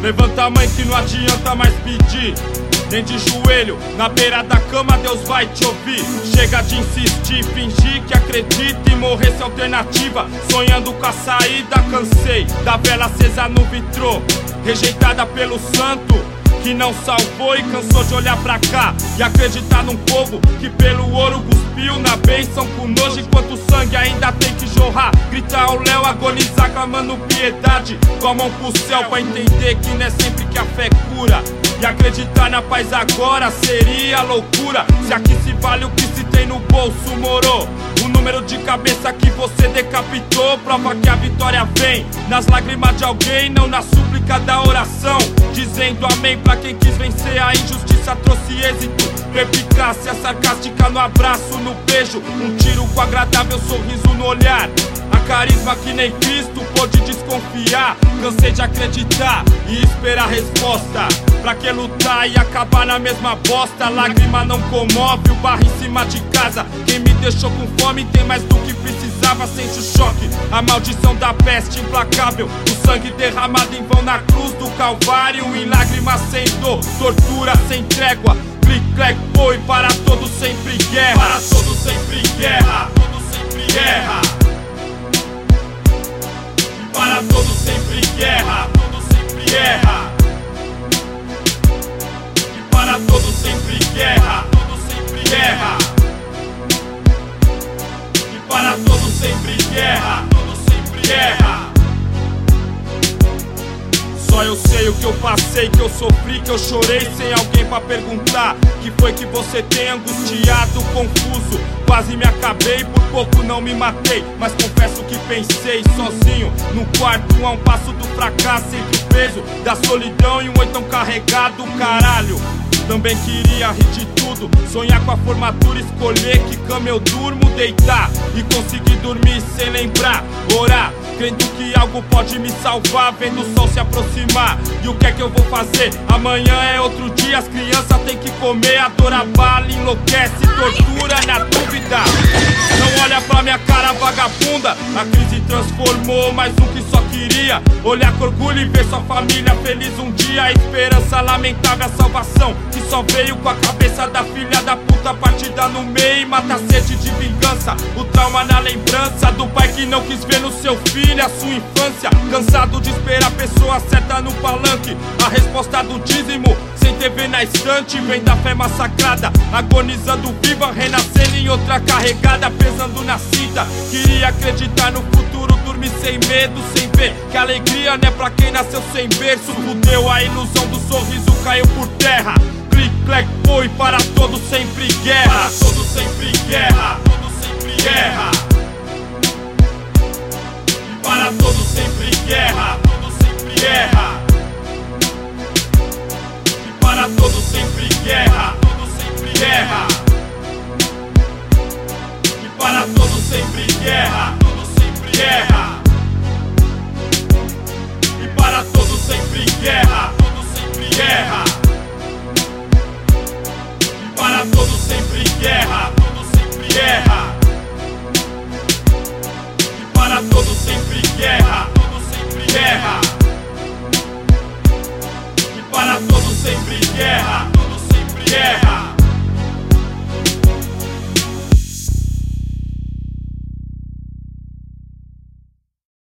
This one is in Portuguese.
Levanta a mãe que não adianta mais pedir, nem de joelho, na beira da cama Deus vai te ouvir. Chega de insistir, fingir que acredita e morrer sem alternativa. Sonhando com a saída, cansei da vela acesa no vitrô, rejeitada pelo santo que não salvou e cansou de olhar pra cá e acreditar num povo que pelo ouro cuspiu na bênção com nojo, enquanto o sangue ainda tem que jorrar. Gritar ao léu, agonizar clamando piedade, com a mão pro céu pra entender que não é sempre que a fé cura. E acreditar na paz agora seria loucura, se aqui se vale o que se tem no bolso, moro. O número de cabeça que você decapitou prova que a vitória vem nas lágrimas de alguém, não na súplica da oração. Dizendo amém pra quem quis vencer a injustiça, trouxe êxito. Perspicácia sarcástica no abraço, no beijo, um tiro com agradável sorriso no olhar. A carisma que nem Cristo pôde desconfiar. Cansei de acreditar e esperar resposta. Pra que lutar e acabar na mesma bosta? Lágrima não comove o barro em cima de casa. Quem me deixou com fome tem mais do que precisava. Sente o choque, a maldição da peste implacável. O sangue derramado em vão na cruz do Calvário. Em lágrimas sem dor, tortura sem trégua. Clic, clac, foi para todos sempre guerra. Para todos sempre guerra, todos sempre guerra. Para todos sempre guerra, todos sempre guerra. E para todos sempre guerra, todos sempre guerra. E para todos sempre guerra, todos sempre guerra. Só eu sei o que eu passei, que eu sofri, que eu chorei, sem alguém pra perguntar. Que foi que você tem angustiado, confuso? Quase me acabei, por pouco não me matei. Mas confesso que pensei sozinho no quarto, a um passo do fracasso, entre o peso da solidão e um oitão carregado, caralho. Também queria rir de tudo, sonhar com a formatura, escolher que cama eu durmo, deitar e conseguir dormir sem lembrar, orar, crendo que algo pode me salvar, vendo o sol se aproximar. E o que é que eu vou fazer? Amanhã é outro dia, as crianças têm que comer, a dor abala, enlouquece, tortura na dúvida. Não olha pra minha cara vagabunda, a crise transformou mais um que só queria olhar com orgulho e ver sua família feliz um dia. A esperança lamentável, a salvação que só veio com a cabeça da filha da puta partida no meio. Mata a sede de vingança, o trauma na lembrança do pai que não quis ver no seu filho a sua infância. Cansado de esperar a pessoa certa no palanque, a resposta do dízimo sem TV na estante. Vem da fé massacrada, agonizando viva, renascendo em outra carregada, pesando na cinta. Queria acreditar no futuro, dormir sem medo, sem ver que a alegria não é pra quem nasceu sem berço. Fudeu, a ilusão do sorriso caiu por terra. Clic, clac, foi para todos sempre guerra. Para todos sempre guerra, todos sempre guerra. E para todos sempre guerra, todos sempre guerra. E para todos sempre guerra, todos sempre guerra. E para todos sempre guerra, todos sempre guerra. E para todos sempre guerra, todos sempre guerra. E para todos sempre guerra, todos sempre guerra. E para todos sempre guerra, todos sempre guerra. E para todos sempre guerra, todos sempre guerra.